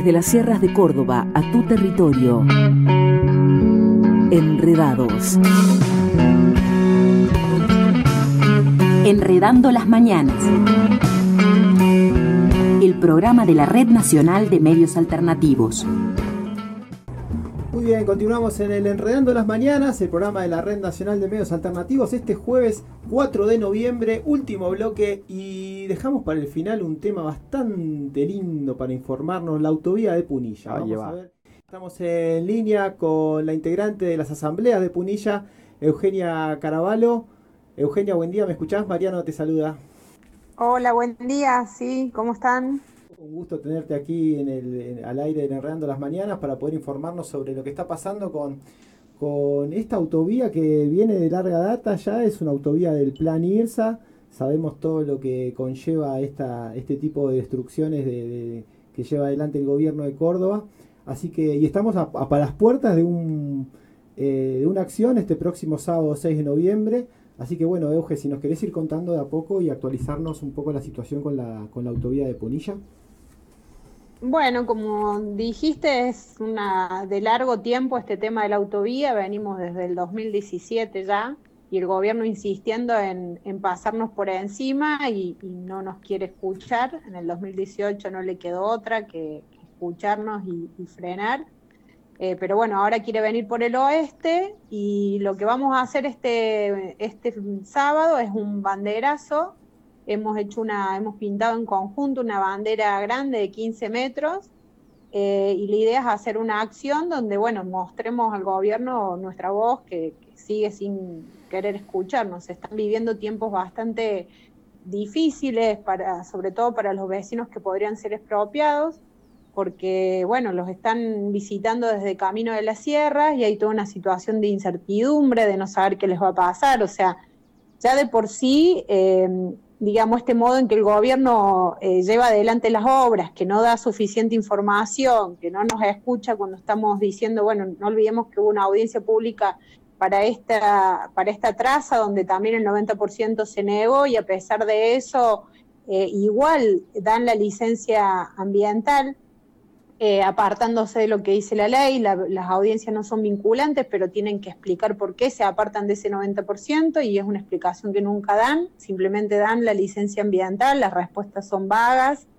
Desde las sierras de Córdoba a tu territorio. Enredados. Enredando las mañanas. El programa de la Red Nacional de Medios Alternativos. Muy bien, continuamos en el Enredando las Mañanas, el programa de la Red Nacional de Medios Alternativos. Este jueves 4 de noviembre, último bloque, y dejamos para el final un tema bastante lindo para informarnos, la autovía de Punilla. Vamos a ver. Estamos en línea con la integrante de las asambleas de Punilla, Eugenia Caraballo. Eugenia, buen día, ¿me escuchás? Mariano te saluda. Hola, buen día, sí, ¿cómo están? Un gusto tenerte aquí al aire de Enredando las Mañanas para poder informarnos sobre lo que está pasando con esta autovía que viene de larga data. Ya es una autovía del Plan IRSA. Sabemos todo lo que conlleva este tipo de destrucciones que lleva adelante el gobierno de Córdoba. Así que y estamos a las puertas de una acción este próximo sábado 6 de noviembre. Así que bueno, Euge, si nos querés ir contando de a poco y actualizarnos un poco la situación con la autovía de Punilla. Bueno, como dijiste, es de largo tiempo este tema de la autovía. Venimos desde el 2017 ya, y el gobierno insistiendo en pasarnos por encima y no nos quiere escuchar. En el 2018 no le quedó otra que escucharnos y frenar. Pero bueno, ahora quiere venir por el oeste, y lo que vamos a hacer este sábado es un banderazo. Hemos pintado en conjunto una bandera grande de 15 metros, y la idea es hacer una acción donde, bueno, mostremos al gobierno nuestra voz que sigue sin querer escucharnos. Se están viviendo tiempos bastante difíciles, sobre todo para los vecinos que podrían ser expropiados, porque, bueno, los están visitando desde Camino de las Sierras y hay toda una situación de incertidumbre, de no saber qué les va a pasar. O sea, ya de por sí, digamos, este modo en que el gobierno lleva adelante las obras, que no da suficiente información, que no nos escucha cuando estamos diciendo, bueno, no olvidemos que hubo una audiencia pública para esta traza, donde también el 90% se negó, y a pesar de eso, igual dan la licencia ambiental, apartándose de lo que dice la ley. Las audiencias no son vinculantes, pero tienen que explicar por qué se apartan de ese 90%, y es una explicación que nunca dan, simplemente dan la licencia ambiental, las respuestas son vagas.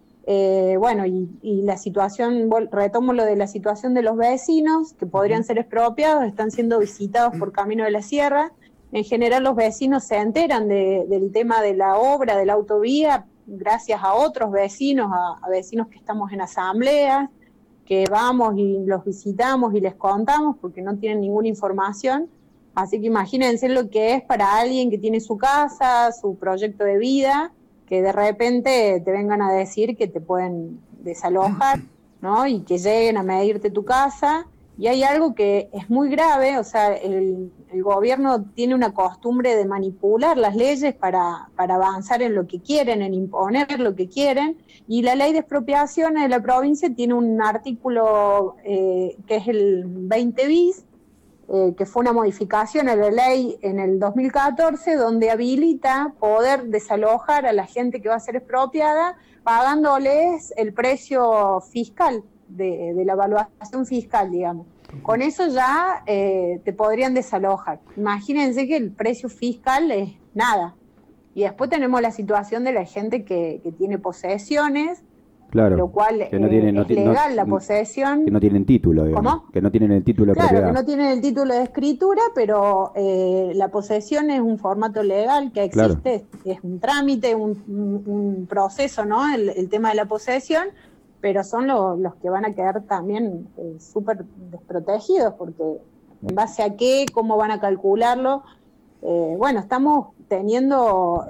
Bueno, y la situación, retomo lo de la situación de los vecinos, que podrían ser expropiados, están siendo visitados por Camino de la Sierra. En general los vecinos se enteran del tema de la obra, de la autovía, gracias a otros vecinos, a vecinos que estamos en asambleas, que vamos y los visitamos y les contamos porque no tienen ninguna información. Así que imagínense lo que es para alguien que tiene su casa, su proyecto de vida, que de repente te vengan a decir que te pueden desalojar, ¿no? Y que lleguen a medirte tu casa. Y hay algo que es muy grave, o sea, el gobierno tiene una costumbre de manipular las leyes para avanzar en lo que quieren, en imponer lo que quieren, y la ley de expropiaciones de la provincia tiene un artículo que es el 20 bis, que fue una modificación a la ley en el 2014, donde habilita poder desalojar a la gente que va a ser expropiada pagándoles el precio fiscal de la evaluación fiscal, digamos. Con eso ya te podrían desalojar. Imagínense que el precio fiscal es nada. Y después tenemos la situación de la gente que tiene posesiones, claro, lo cual que no tienen, es legal la posesión. Que no tienen título, digamos. ¿Cómo? Que no tienen el título de propiedad. Claro, que no tienen el título de escritura, pero la posesión es un formato legal que existe, claro. Es un trámite, un proceso, ¿no? El tema de la posesión, pero son los que van a quedar también súper desprotegidos, porque en base a qué, cómo van a calcularlo. Bueno, estamos teniendo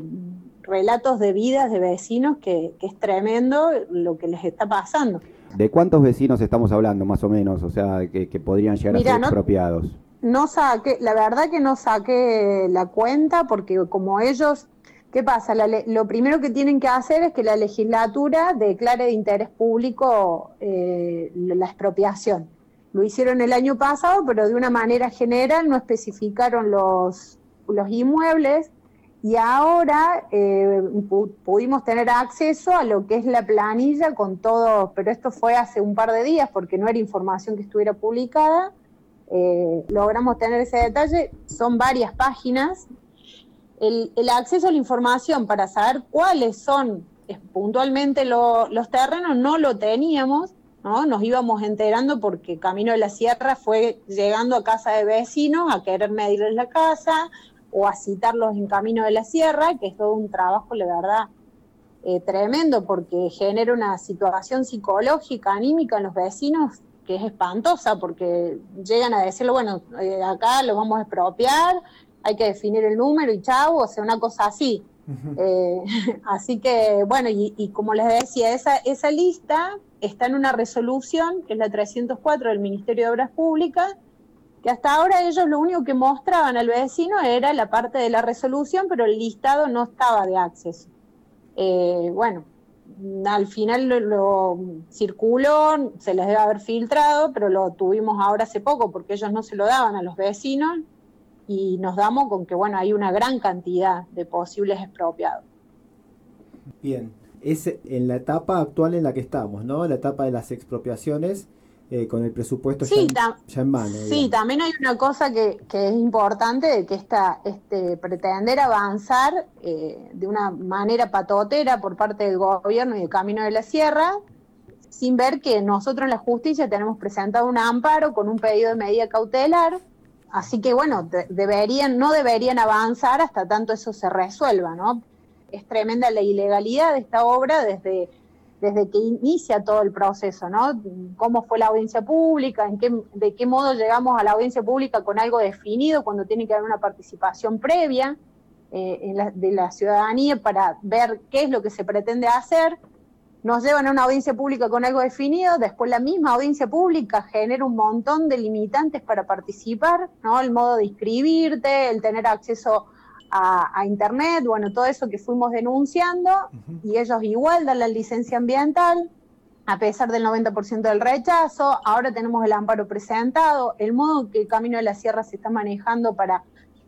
relatos de vidas de vecinos que es tremendo lo que les está pasando. ¿De cuántos vecinos estamos hablando, más o menos? O sea, que podrían llegar a ser expropiados. La verdad que no saqué la cuenta, porque como ellos... ¿Qué pasa? Lo primero que tienen que hacer es que la legislatura declare de interés público la expropiación. Lo hicieron el año pasado, pero de una manera general no especificaron los inmuebles, y ahora pudimos tener acceso a lo que es la planilla con todo, pero esto fue hace un par de días porque no era información que estuviera publicada. Logramos tener ese detalle, son varias páginas. El acceso a la información para saber cuáles son puntualmente los terrenos no lo teníamos, ¿no? Nos íbamos enterando porque Camino de la Sierra fue llegando a casa de vecinos a querer medirles la casa o a citarlos en Camino de la Sierra, que es todo un trabajo, la verdad, tremendo, porque genera una situación psicológica, anímica en los vecinos que es espantosa, porque llegan a decirle, bueno, acá lo vamos a expropiar, hay que definir el número y chau, o sea, una cosa así. Así que, bueno, y como les decía, esa lista está en una resolución, que es la 304 del Ministerio de Obras Públicas, que hasta ahora ellos lo único que mostraban al vecino era la parte de la resolución, pero el listado no estaba de acceso. Bueno, al final lo circuló, se les debe haber filtrado, pero lo tuvimos ahora hace poco, porque ellos no se lo daban a los vecinos, y nos damos con que, bueno, hay una gran cantidad de posibles expropiados. Bien, es en la etapa actual en la que estamos, ¿no? La etapa de las expropiaciones, con el presupuesto ya en mano. Sí, digamos. También hay una cosa que es importante, de que pretender avanzar de una manera patotera por parte del gobierno y del Camino de la Sierra, sin ver que nosotros en la justicia tenemos presentado un amparo con un pedido de medida cautelar. Así que, bueno, no deberían avanzar hasta tanto eso se resuelva, ¿no? Es tremenda la ilegalidad de esta obra desde que inicia todo el proceso, ¿no? Cómo fue la audiencia pública, de qué modo llegamos a la audiencia pública con algo definido, cuando tiene que haber una participación previa de la ciudadanía para ver qué es lo que se pretende hacer. Nos llevan a una audiencia pública con algo definido, después la misma audiencia pública genera un montón de limitantes para participar, ¿no? El modo de inscribirte, el tener acceso a internet, bueno, todo eso que fuimos denunciando, y ellos igual dan la licencia ambiental, a pesar del 90% del rechazo. Ahora tenemos el amparo presentado, el modo que el Camino de la Sierra se está manejando para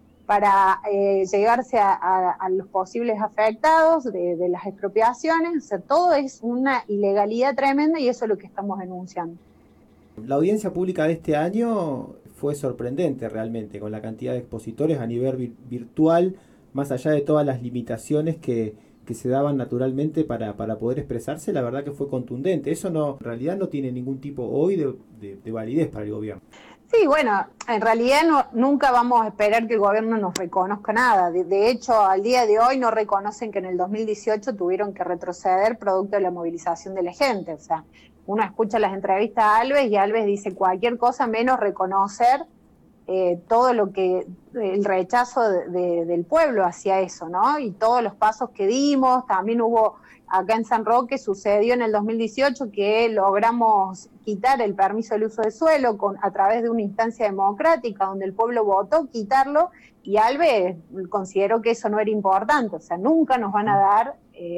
llegarse a los posibles afectados de las expropiaciones. O sea, todo es una ilegalidad tremenda y eso es lo que estamos denunciando. La audiencia pública de este año fue sorprendente realmente, con la cantidad de expositores a nivel virtual, más allá de todas las limitaciones que se daban naturalmente para poder expresarse. La verdad que fue contundente. Eso en realidad no tiene ningún tipo hoy de validez para el gobierno. Sí, bueno, en realidad nunca vamos a esperar que el gobierno nos reconozca nada. De hecho, al día de hoy no reconocen que en el 2018 tuvieron que retroceder producto de la movilización de la gente. O sea, uno escucha las entrevistas a Alves y Alves dice cualquier cosa menos reconocer todo lo que, el rechazo del pueblo hacia eso, ¿no? Y todos los pasos que dimos. También hubo, acá en San Roque sucedió en el 2018 que logramos quitar el permiso del uso de suelo a través de una instancia democrática donde el pueblo votó quitarlo, y Alves consideró que eso no era importante. O sea, nunca nos van a dar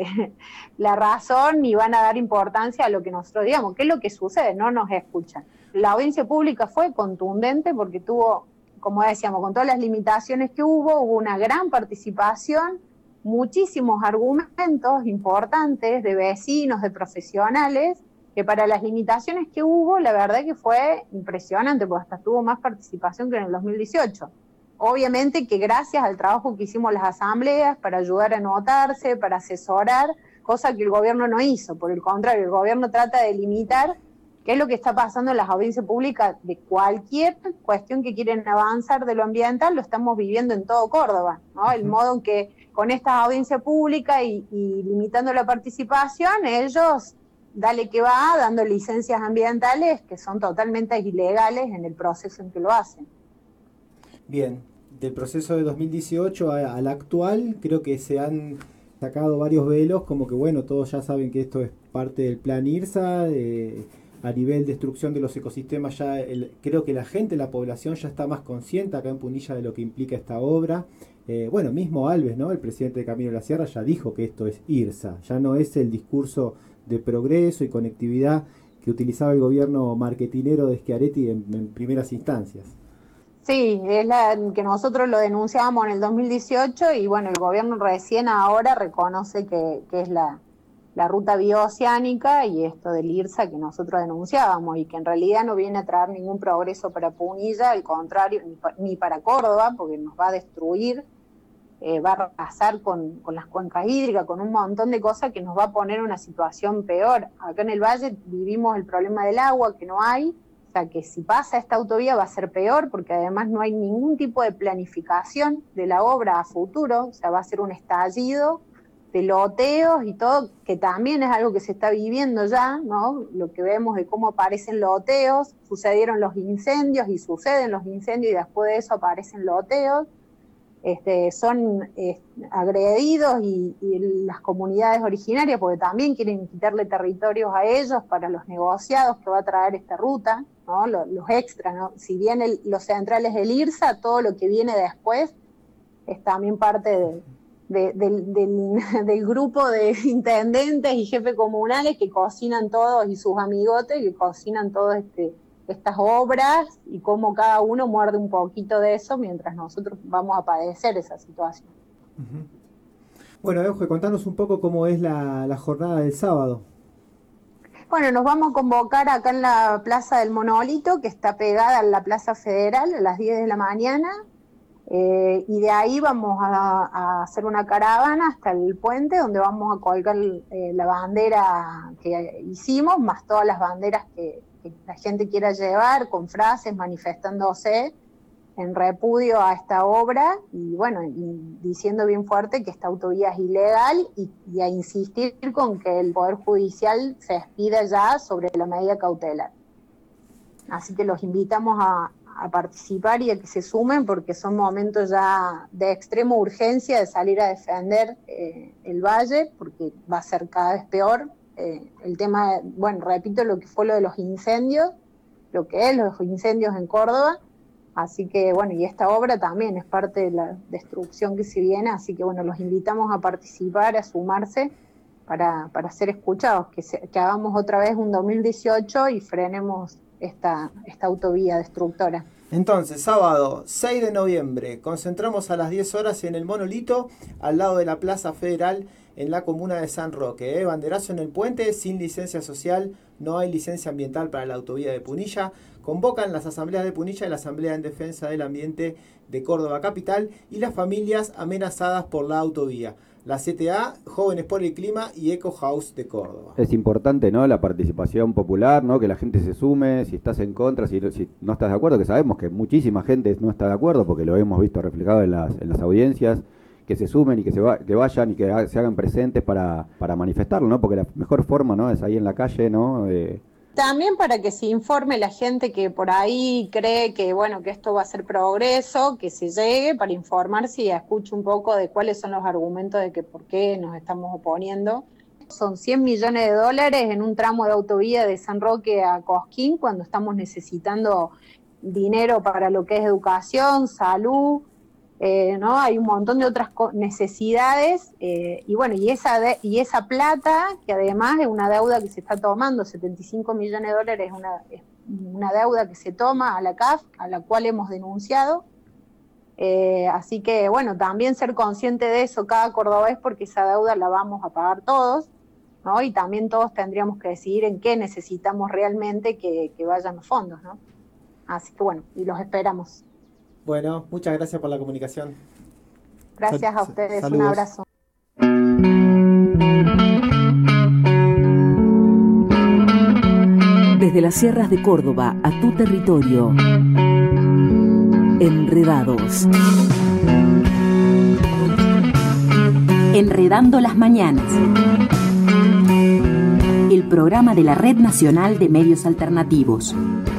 la razón ni van a dar importancia a lo que nosotros digamos. ¿Qué es lo que sucede? No nos escuchan. La audiencia pública fue contundente porque tuvo, como decíamos, con todas las limitaciones que hubo una gran participación, muchísimos argumentos importantes de vecinos, de profesionales, que para las limitaciones que hubo, la verdad que fue impresionante, porque hasta tuvo más participación que en el 2018. Obviamente que gracias al trabajo que hicimos las asambleas para ayudar a anotarse, para asesorar, cosa que el gobierno no hizo. Por el contrario, el gobierno trata de limitar qué es lo que está pasando en las audiencias públicas de cualquier cuestión que quieren avanzar de lo ambiental. Lo estamos viviendo en todo Córdoba, ¿no? El modo en que con estas audiencias públicas y limitando la participación, ellos, dale que va, dando licencias ambientales que son totalmente ilegales en el proceso en que lo hacen. Bien, del proceso de 2018 al actual, creo que se han sacado varios velos, como que bueno, todos ya saben que esto es parte del plan IRSA, a nivel de destrucción de los ecosistemas ya creo que la gente, la población ya está más consciente acá en Punilla de lo que implica esta obra. Bueno, mismo Alves, ¿no? El presidente de Camino de la Sierra ya dijo que esto es IRSA, ya no es el discurso de progreso y conectividad que utilizaba el gobierno marketinero de Schiaretti en primeras instancias. Sí, es la que nosotros lo denunciábamos en el 2018 y bueno, el gobierno recién ahora reconoce que es la ruta bioceánica y esto del IRSA que nosotros denunciábamos y que en realidad no viene a traer ningún progreso para Punilla, al contrario, ni para Córdoba, porque nos va a destruir, va a arrasar con las cuencas hídricas, con un montón de cosas que nos va a poner en una situación peor. Acá en el Valle vivimos el problema del agua, que no hay, o sea que si pasa esta autovía va a ser peor, porque además no hay ningún tipo de planificación de la obra a futuro, o sea, va a ser un estallido de loteos y todo, que también es algo que se está viviendo ya, ¿no? Lo que vemos de cómo aparecen loteos, sucedieron los incendios y suceden los incendios y después de eso aparecen loteos, son agredidos y las comunidades originarias, porque también quieren quitarle territorios a ellos para los negociados que va a traer esta ruta, ¿no? Los extras, ¿no? Si bien los centrales del IRSA, todo lo que viene después es también parte del grupo de intendentes y jefes comunales que cocinan todos y sus amigotes que cocinan todas estas obras y cómo cada uno muerde un poquito de eso mientras nosotros vamos a padecer esa situación. Uh-huh. Bueno, Euge, contanos un poco cómo es la jornada del sábado. Bueno, nos vamos a convocar acá en la Plaza del Monolito, que está pegada a la Plaza Federal, a las 10 de la mañana. Y de ahí vamos a hacer una caravana hasta el puente donde vamos a colgar la bandera que hicimos, más todas las banderas que la gente quiera llevar, con frases manifestándose en repudio a esta obra y bueno, y diciendo bien fuerte que esta autovía es ilegal y a insistir con que el Poder Judicial se expida ya sobre la medida cautelar. Así que los invitamos a participar y a que se sumen porque son momentos ya de extrema urgencia de salir a defender el valle porque va a ser cada vez peor. El tema, bueno, repito lo que fue lo de los incendios, lo que es los incendios en Córdoba, así que bueno, y esta obra también es parte de la destrucción que se viene, así que bueno, los invitamos a participar, a sumarse para ser escuchados, que hagamos otra vez un 2018 y frenemos esta autovía destructora. Entonces, sábado 6 de noviembre, concentramos a las 10 horas en el Monolito, al lado de la Plaza Federal, en la comuna de San Roque. Banderazo en el puente, sin licencia social, no hay licencia ambiental para la autovía de Punilla. Convocan las asambleas de Punilla y la Asamblea en Defensa del Ambiente de Córdoba Capital y las familias amenazadas por la autovía. La CTA, Jóvenes por el Clima y Eco House de Córdoba. Es importante, ¿no?, la participación popular, ¿no?, que la gente se sume, si estás en contra, si no estás de acuerdo, que sabemos que muchísima gente no está de acuerdo, porque lo hemos visto reflejado en las audiencias, que se sumen y que vayan y que se hagan presentes para manifestarlo, ¿no?, porque la mejor forma, ¿no?, es ahí en la calle, ¿no?, También para que se informe la gente que por ahí cree que bueno que esto va a ser progreso, que se llegue para informarse y escuche un poco de cuáles son los argumentos de que por qué nos estamos oponiendo. Son $100 millones en un tramo de autovía de San Roque a Cosquín cuando estamos necesitando dinero para lo que es educación, salud, ¿no? Hay un montón de otras necesidades y bueno, y esa plata, que además es una deuda que se está tomando, $75 millones es una deuda que se toma a la CAF, a la cual hemos denunciado. Así que bueno, también ser consciente de eso cada cordobés, porque esa deuda la vamos a pagar todos, ¿no? Y también todos tendríamos que decidir en qué necesitamos realmente que vayan los fondos, ¿no? Así que bueno, y los esperamos. Bueno, muchas gracias por la comunicación. Gracias a ustedes, saludos. Un abrazo. Desde las sierras de Córdoba a tu territorio. Enredados. Enredando las mañanas. El programa de la Red Nacional de Medios Alternativos.